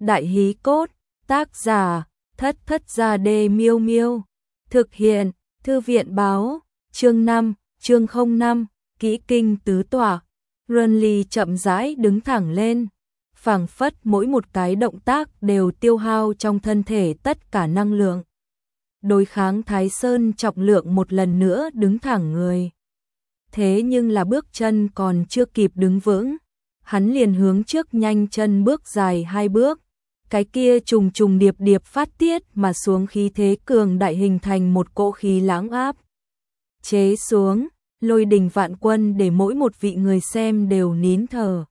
Đại hí cốt, tác giả, Thất Thất Gia Đê Miêu Miêu. Thực hiện, Thư viện báo, chương 5, chương 05, kỹ kinh tứ tọa. Renly chậm rãi đứng thẳng lên, phảng phất mỗi một cái động tác đều tiêu hao trong thân thể tất cả năng lượng. Đối kháng Thái Sơn trọng lượng một lần nữa đứng thẳng người. Thế nhưng là bước chân còn chưa kịp đứng vững, hắn liền hướng trước nhanh chân bước dài 2 bước. Cái kia trùng trùng điệp điệp phát tiết mà xuống khí thế cường đại hình thành một cỗ khí lãng áp. Chế xuống, lôi đình vạn quân để mỗi một vị người xem đều nín thở.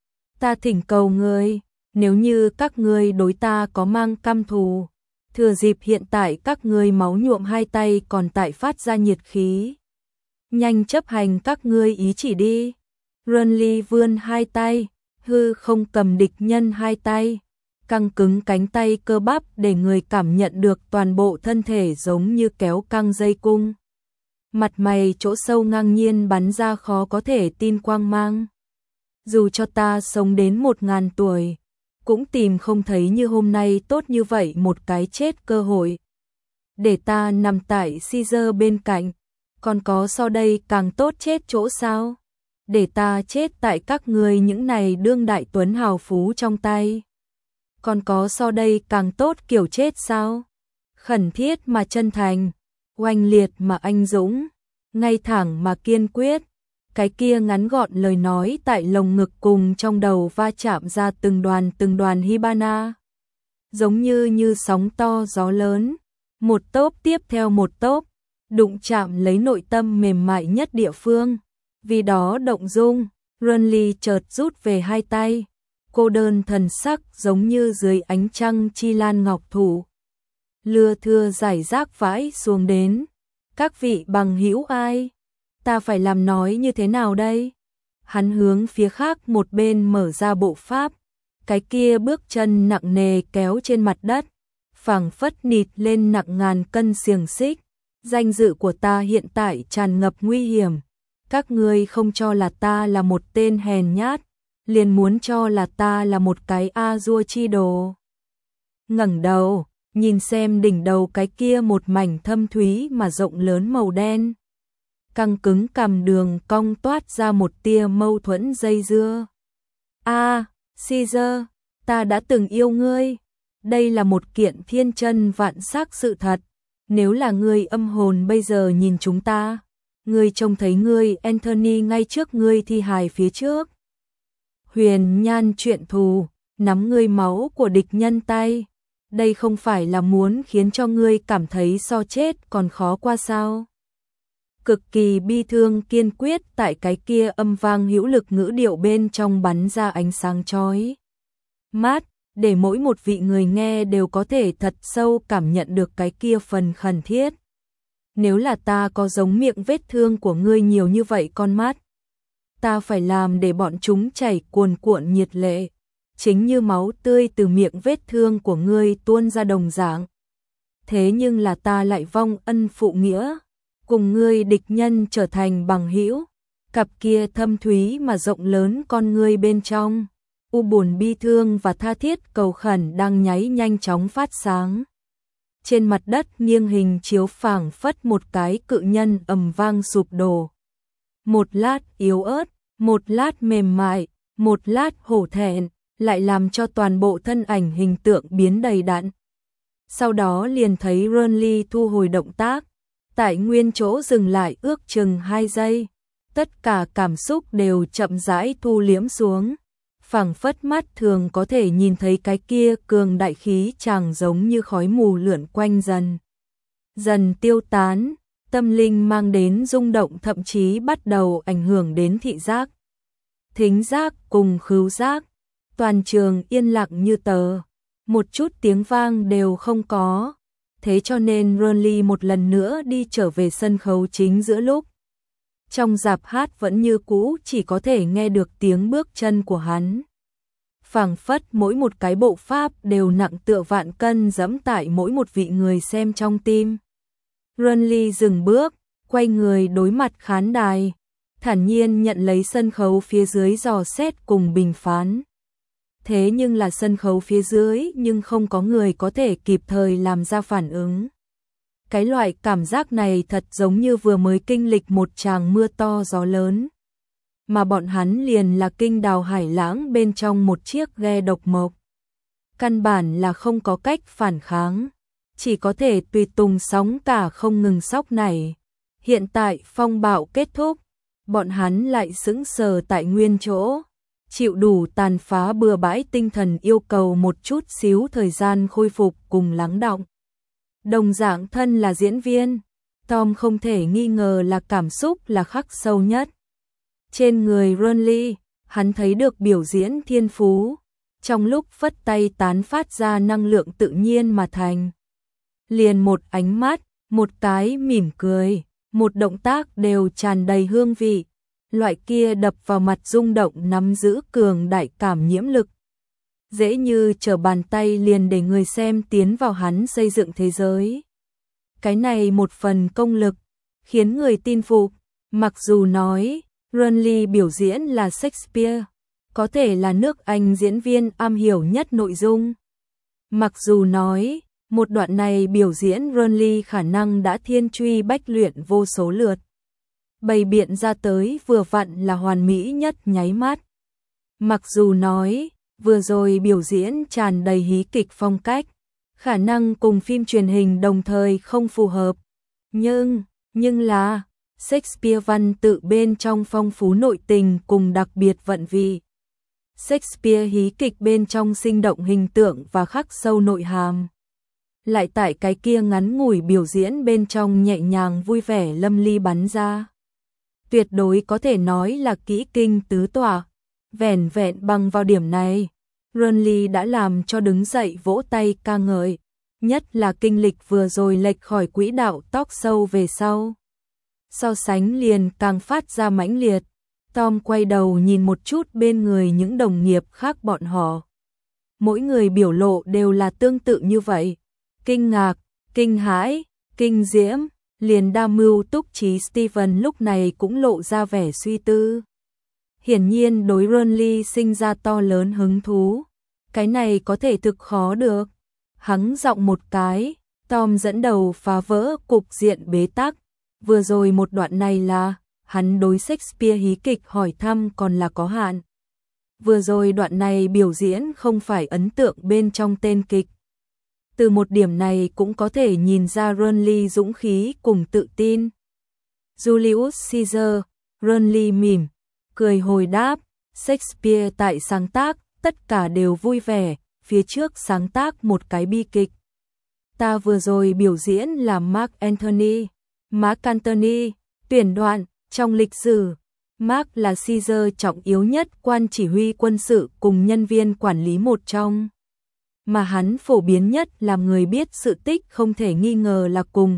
Ta thỉnh cầu ngươi, nếu như các ngươi đối ta có mang căm thù, thừa dịp hiện tại các ngươi máu nhuộm hai tay còn tại phát ra nhiệt khí, nhanh chấp hành các ngươi ý chỉ đi. Renly vươn hai tay, hư không cầm địch nhân hai tay, căng cứng cánh tay cơ bắp để người cảm nhận được toàn bộ thân thể giống như kéo căng dây cung. Mặt mày chỗ sâu ngang nhiên bắn ra khó có thể tin quang mang. Dù cho ta sống đến 1000 tuổi, cũng tìm không thấy như hôm nay tốt như vậy một cái chết cơ hội. Để ta nằm tại Caesar bên cạnh, còn có so đây càng tốt chết chỗ sao? Để ta chết tại các ngươi những này đương đại tuấn hào phú trong tay, còn có so đây càng tốt kiểu chết sao? Khẩn thiết mà chân thành, oanh liệt mà anh dũng, ngay thẳng mà kiên quyết. Cái kia ngắn gọn lời nói tại lồng ngực cùng trong đầu va chạm ra từng đoàn hibana, giống như sóng to gió lớn, một tốp tiếp theo một tốp, đụng chạm lấy nội tâm mềm mại nhất địa phương. Vì đó động dung, Renly chợt rút về hai tay, cô đơn thần sắc giống như dưới ánh trăng chi lan ngọc thủ. Lưa thưa giải rác vãi xuống đến. Các vị bằng hữu ai? Ta phải làm nói như thế nào đây? Hắn hướng phía khác một bên mở ra bộ pháp, cái kia bước chân nặng nề kéo trên mặt đất, phảng phất nịt lên nặng ngàn cân xiềng xích. Danh dự của ta hiện tại tràn ngập nguy hiểm. Các ngươi không cho là ta là một tên hèn nhát, liền muốn cho là ta là một cái A-dua chi đồ. Ngẩng đầu, nhìn xem đỉnh đầu cái kia một mảnh thâm thúy mà rộng lớn màu đen. Căng cứng cằm đường cong toát ra một tia mâu thuẫn dây dưa. Caesar, ta đã từng yêu ngươi. Đây là một kiện thiên chân vạn sắc sự thật. Nếu là ngươi âm hồn bây giờ nhìn chúng ta, ngươi trông thấy ngươi Anthony ngay trước ngươi thi hài phía trước. Huyền nhan chuyện thù, nắm ngươi máu của địch nhân tay. Đây không phải là muốn khiến cho ngươi cảm thấy so chết còn khó qua sao? Cực kỳ bi thương kiên quyết tại cái kia âm vang hữu lực ngữ điệu bên trong bắn ra ánh sáng chói mát, để mỗi một vị người nghe đều có thể thật sâu cảm nhận được cái kia phần khẩn thiết. Nếu là ta có giống miệng vết thương của ngươi nhiều như vậy con mắt, ta phải làm để bọn chúng chảy cuồn cuộn nhiệt lệ, chính như máu tươi từ miệng vết thương của ngươi tuôn ra đồng dạng. Thế nhưng là ta lại vong ân phụ nghĩa, cùng ngươi địch nhân trở thành bằng hữu. Cặp kia thâm thúy mà rộng lớn con ngươi bên trong, u buồn bi thương và tha thiết cầu khẩn đang nháy nhanh chóng phát sáng. Trên mặt đất nghiêng hình chiếu phảng phất một cái cự nhân ầm vang sụp đổ. Một lát yếu ớt, một lát mềm mại, một lát hổ thẹn, lại làm cho toàn bộ thân ảnh hình tượng biến đầy đặn. Sau đó liền thấy Renly thu hồi động tác, tại nguyên chỗ dừng lại ước chừng 2 giây. Tất cả cảm xúc đều chậm rãi thu liễm xuống. Phảng phất mắt thường có thể nhìn thấy cái kia cường đại khí chàng giống như khói mù lượn quanh dần tiêu tán, tâm linh mang đến rung động thậm chí bắt đầu ảnh hưởng đến thị giác, thính giác cùng khứu giác. Toàn trường yên lặng như tờ, một chút tiếng vang đều không có. Thế cho nên Renly một lần nữa đi trở về sân khấu chính giữa lúc trong rạp hát vẫn như cũ chỉ có thể nghe được tiếng bước chân của hắn. Phảng phất mỗi một cái bộ pháp đều nặng tựa vạn cân dẫm tại mỗi một vị người xem trong tim. Renly dừng bước, quay người đối mặt khán đài, thản nhiên nhận lấy sân khấu phía dưới dò xét cùng bình phán. thế nhưng là sân khấu phía dưới nhưng không có người có thể kịp thời làm ra phản ứng. Cái loại cảm giác này thật giống như vừa mới kinh lịch một tràng mưa to gió lớn. Mà bọn hắn liền là kinh đào hải lãng bên trong một chiếc ghe độc mộc. Căn bản là không có cách phản kháng, chỉ có thể tùy tùng sóng cả không ngừng sóc này. Hiện tại phong bạo kết thúc, bọn hắn lại sững sờ tại nguyên chỗ, chịu đủ tàn phá bừa bãi tinh thần yêu cầu một chút xíu thời gian khôi phục cùng lắng đọng. Đồng dạng thân là diễn viên, Tom không thể nghi ngờ là cảm xúc là khắc sâu nhất. Trên người Renly, hắn thấy được biểu diễn thiên phú, trong lúc phất tay tán phát ra năng lượng tự nhiên mà thành. Liền một ánh mắt, một cái mỉm cười, một động tác đều tràn đầy hương vị, loại kia đập vào mặt rung động nắm giữ cường đại cảm nhiễm lực. Dễ như trở bàn tay liền để người xem tiến vào hắn xây dựng thế giới. Cái này một phần công lực, khiến người tin phục, mặc dù nói, Renly biểu diễn là Shakespeare, có thể là nước Anh diễn viên am hiểu nhất nội dung. Mặc dù nói, một đoạn này biểu diễn Renly khả năng đã thiên truy bách luyện vô số lượt. Bày biện ra tới vừa vặn là hoàn mỹ nhất nháy mắt. Mặc dù nói, vừa rồi biểu diễn tràn đầy hí kịch phong cách, khả năng cùng phim truyền hình đồng thời không phù hợp. Nhưng là, Shakespeare văn tự bên trong phong phú nội tình cùng đặc biệt vận vị. Shakespeare hí kịch bên trong sinh động hình tượng và khắc sâu nội hàm. Lại tại cái kia ngắn ngủi biểu diễn bên trong nhẹ nhàng vui vẻ lâm ly bắn ra. Tuyệt đối có thể nói là kỹ kinh tứ tỏa. Vẻn vẹn bằng vào điểm này, Renly đã làm cho đứng dậy vỗ tay ca ngợi. Nhất là kinh lịch vừa rồi lệch khỏi quỹ đạo talk show về sau. So sánh liền càng phát ra mãnh liệt. Tom quay đầu nhìn một chút bên người những đồng nghiệp khác bọn họ. Mỗi người biểu lộ đều là tương tự như vậy. Kinh ngạc, kinh hãi, kinh diễm, liền đa mưu túc trí Steven lúc này cũng lộ ra vẻ suy tư. Hiển nhiên đối Renly sinh ra to lớn hứng thú. Cái này có thể thực khó được. Hắn giọng một cái, Tom dẫn đầu phá vỡ cục diện bế tắc. Vừa rồi một đoạn này là, hắn đối Shakespeare hí kịch hỏi thăm còn là có hạn. Vừa rồi đoạn này biểu diễn không phải ấn tượng bên trong tên kịch. Từ một điểm này cũng có thể nhìn ra Renly dũng khí cùng tự tin. Julius Caesar, Renly mỉm, cười hồi đáp, Shakespeare tại sáng tác, tất cả đều vui vẻ, phía trước sáng tác một cái bi kịch. Ta vừa rồi biểu diễn là Mark Antony, tuyển đoạn, trong lịch sử, Mark là Caesar trọng yếu nhất quan chỉ huy quân sự cùng nhân viên quản lý một trong. Mà hắn phổ biến nhất làm người biết sự tích không thể nghi ngờ là cùng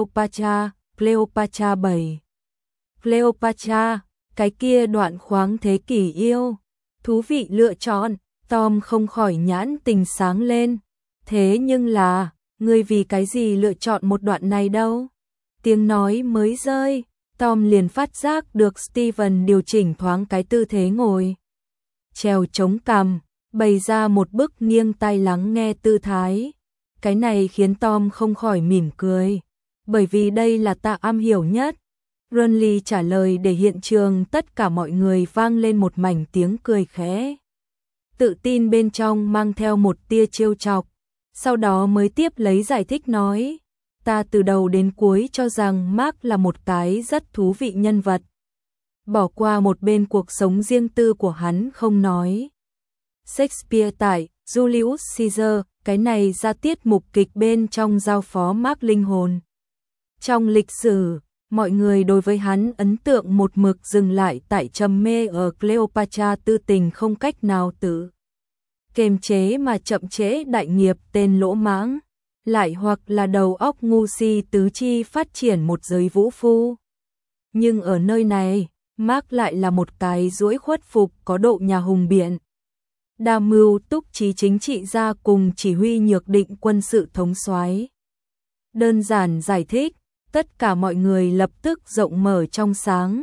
Cleopatra 7. Cleopatra, cái kia đoạn khoáng thế kỷ yêu. Thú vị lựa chọn, Tom không khỏi nhãn tình sáng lên. Thế nhưng là, ngươi vì cái gì lựa chọn một đoạn này đâu? Tiếng nói mới rơi, Tom liền phát giác được Steven điều chỉnh thoáng cái tư thế ngồi. Trèo chống cằm, bày ra một bức nghiêng tai lắng nghe tư thái. Cái này khiến Tom không khỏi mỉm cười, bởi vì đây là ta am hiểu nhất. Renly trả lời để hiện trường tất cả mọi người vang lên một mảnh tiếng cười khẽ. Tự tin bên trong mang theo một tia trêu chọc, sau đó mới tiếp lấy giải thích nói, ta từ đầu đến cuối cho rằng Mark là một cái rất thú vị nhân vật. Bỏ qua một bên cuộc sống riêng tư của hắn không nói. Shakespeare tại Julius Caesar, cái này ra tiết mục kịch bên trong giao phó Mark linh hồn. Trong lịch sử, mọi người đối với hắn ấn tượng một mực dừng lại tại trầm mê ở Cleopatra tư tình không cách nào tự kiềm chế mà chậm trễ đại nghiệp tên lỗ mãng, lại hoặc là đầu óc ngu si tứ chi phát triển một giới vũ phu. Nhưng ở nơi này, Mark lại là một cái duỗi khuất phục có độ nhà hùng biện. Đa mưu túc trí chính trị gia cùng chỉ huy nhược định quân sự thống soái. Đơn giản giải thích, tất cả mọi người lập tức rộng mở trong sáng.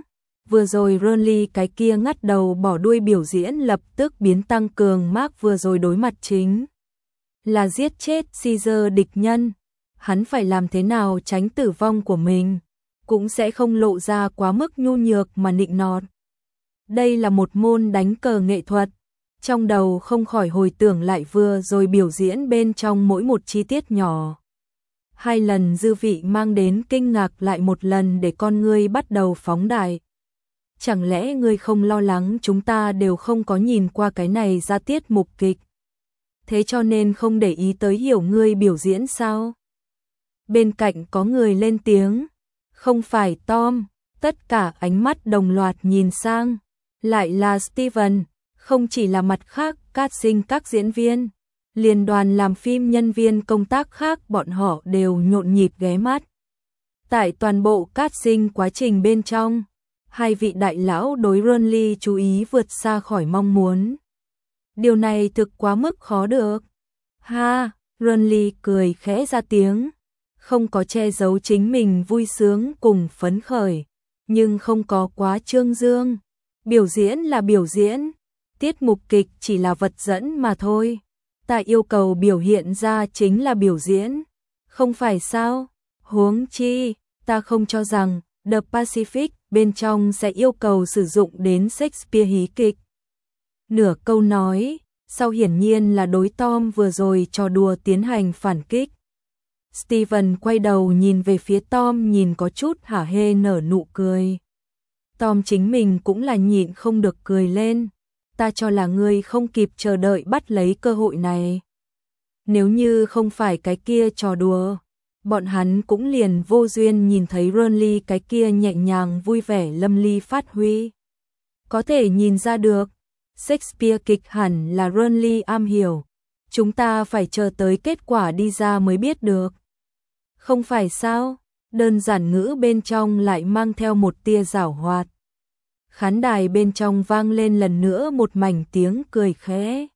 Vừa rồi Ronly cái kia ngắt đầu bỏ đuôi biểu diễn lập tức biến tăng cường Mark vừa rồi đối mặt chính là giết chết Caesar địch nhân. Hắn phải làm thế nào tránh tử vong của mình, cũng sẽ không lộ ra quá mức nhu nhược mà nịnh nọt. Đây là một môn đánh cờ nghệ thuật. Trong đầu không khỏi hồi tưởng lại vừa rồi biểu diễn bên trong mỗi một chi tiết nhỏ. 2 lần dư vị mang đến kinh ngạc lại một lần để con ngươi bắt đầu phóng đại. Chẳng lẽ ngươi không lo lắng chúng ta đều không có nhìn qua cái này ra tiết mục kịch? Thế cho nên không để ý tới hiểu ngươi biểu diễn sao? Bên cạnh có người lên tiếng. Không phải Tom, tất cả ánh mắt đồng loạt nhìn sang. Lại là Steven, không chỉ là mặt khác casting các diễn viên. Liên đoàn làm phim nhân viên công tác khác bọn họ đều nhộn nhịp ghé mắt. Tại toàn bộ casting quá trình bên trong, 2 vị đại lão đối Ronly chú ý vượt xa khỏi mong muốn. Điều này thực quá mức khó được. Ha, Ronly cười khẽ ra tiếng, không có che giấu chính mình vui sướng cùng phấn khởi, nhưng không có quá trương dương. Biểu diễn là biểu diễn, tiết mục kịch chỉ là vật dẫn mà thôi. Ta yêu cầu biểu hiện ra chính là biểu diễn, không phải sao? Huống chi, ta không cho rằng The Pacific bên trong sẽ yêu cầu sử dụng đến Shakespeare hí kịch. Nửa câu nói, sau hiển nhiên là đối Tom vừa rồi trò đùa tiến hành phản kích. Steven quay đầu nhìn về phía Tom nhìn có chút hả hê nở nụ cười. Tom chính mình cũng là nhịn không được cười lên. Ta cho là ngươi không kịp chờ đợi bắt lấy cơ hội này. Nếu như không phải cái kia trò đùa, bọn hắn cũng liền vô duyên nhìn thấy Ronly cái kia nhẹ nhàng vui vẻ lâm ly phát huy. Có thể nhìn ra được, Shakespeare kịch hẳn là Ronly am hiểu. Chúng ta phải chờ tới kết quả đi ra mới biết được. Không phải sao? Đơn giản ngữ bên trong lại mang theo một tia giảo hoạt. Khán đài bên trong vang lên lần nữa một mảnh tiếng cười khẽ.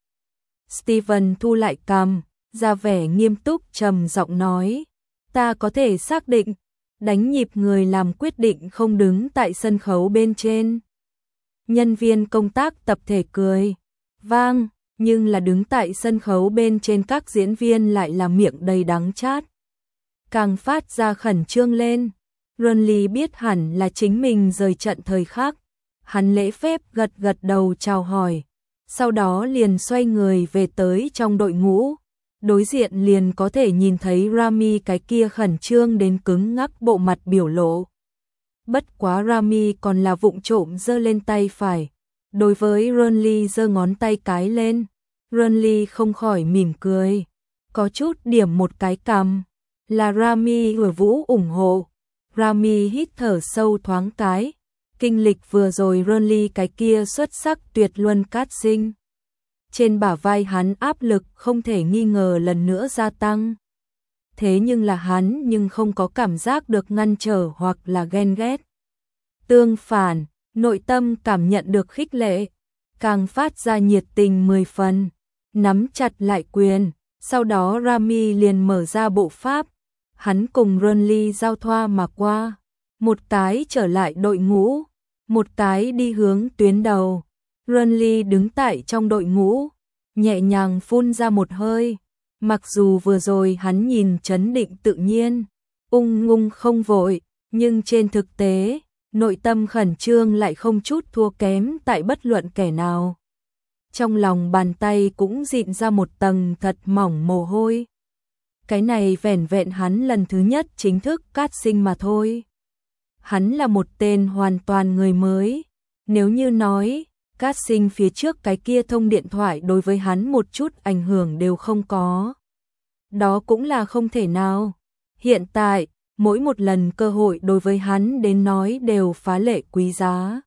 Steven thu lại cằm, ra vẻ nghiêm túc trầm giọng nói, ta có thể xác định, đánh nhịp người làm quyết định không đứng tại sân khấu bên trên. Nhân viên công tác tập thể cười, vang, nhưng là đứng tại sân khấu bên trên các diễn viên lại là miệng đầy đắng chát. Càng phát ra khẩn trương lên, Ronly biết hẳn là chính mình rời trận thời khắc. Hắn lễ phép gật gật đầu chào hỏi, sau đó liền xoay người về tới trong đội ngũ. Đối diện liền có thể nhìn thấy Rami cái kia khẩn trương đến cứng ngắc bộ mặt biểu lộ. Bất quá Rami còn là vụng trộm giơ lên tay phải. Đối với Ronly giơ ngón tay cái lên, Ronly không khỏi mỉm cười, có chút điểm một cái cằm, là Rami hửa vũ ủng hộ. Rami hít thở sâu thoáng cái. Kinh lịch vừa rồi Ronly cái kia xuất sắc tuyệt luân cát sinh. Trên bả vai hắn áp lực không thể nghi ngờ lần nữa gia tăng. Thế nhưng là hắn nhưng không có cảm giác được ngăn trở hoặc là ghen ghét. Tương phản, nội tâm cảm nhận được khích lệ, càng phát ra nhiệt tình 10 phần, nắm chặt lại quyền. Sau đó Rami liền mở ra bộ pháp, hắn cùng Ronly giao thoa mà qua. Một cái trở lại đội ngũ, một cái đi hướng tuyến đầu. Ronly đứng tại trong đội ngũ, nhẹ nhàng phun ra một hơi. Mặc dù vừa rồi hắn nhìn trấn định tự nhiên, ung dung không vội, nhưng trên thực tế, nội tâm khẩn trương lại không chút thua kém tại bất luận kẻ nào. Trong lòng bàn tay cũng dịn ra một tầng thật mỏng mồ hôi. Cái này vẻn vẹn hắn lần thứ nhất chính thức casting mà thôi. Hắn là một tên hoàn toàn người mới. Nếu như nói, casting phía trước cái kia thông điện thoại đối với hắn một chút ảnh hưởng đều không có. Đó cũng là không thể nào. Hiện tại, mỗi một lần cơ hội đối với hắn đến nói đều phá lệ quý giá.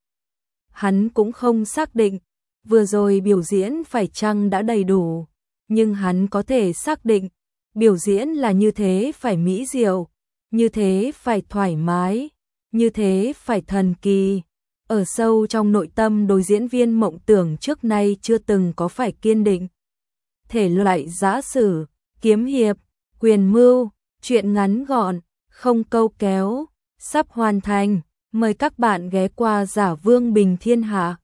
Hắn cũng không xác định, vừa rồi biểu diễn phải chăng đã đầy đủ, nhưng hắn có thể xác định, biểu diễn là như thế phải mỹ diệu, như thế phải thoải mái, như thế phải thần kỳ. Ở sâu trong nội tâm đối diễn viên mộng tưởng trước nay chưa từng có phải kiên định. Thể loại giã sử, kiếm hiệp, quyền mưu, truyện ngắn gọn, không câu kéo, sắp hoàn thành. Mời các bạn ghé qua Giả Vương Bình Thiên Hạ.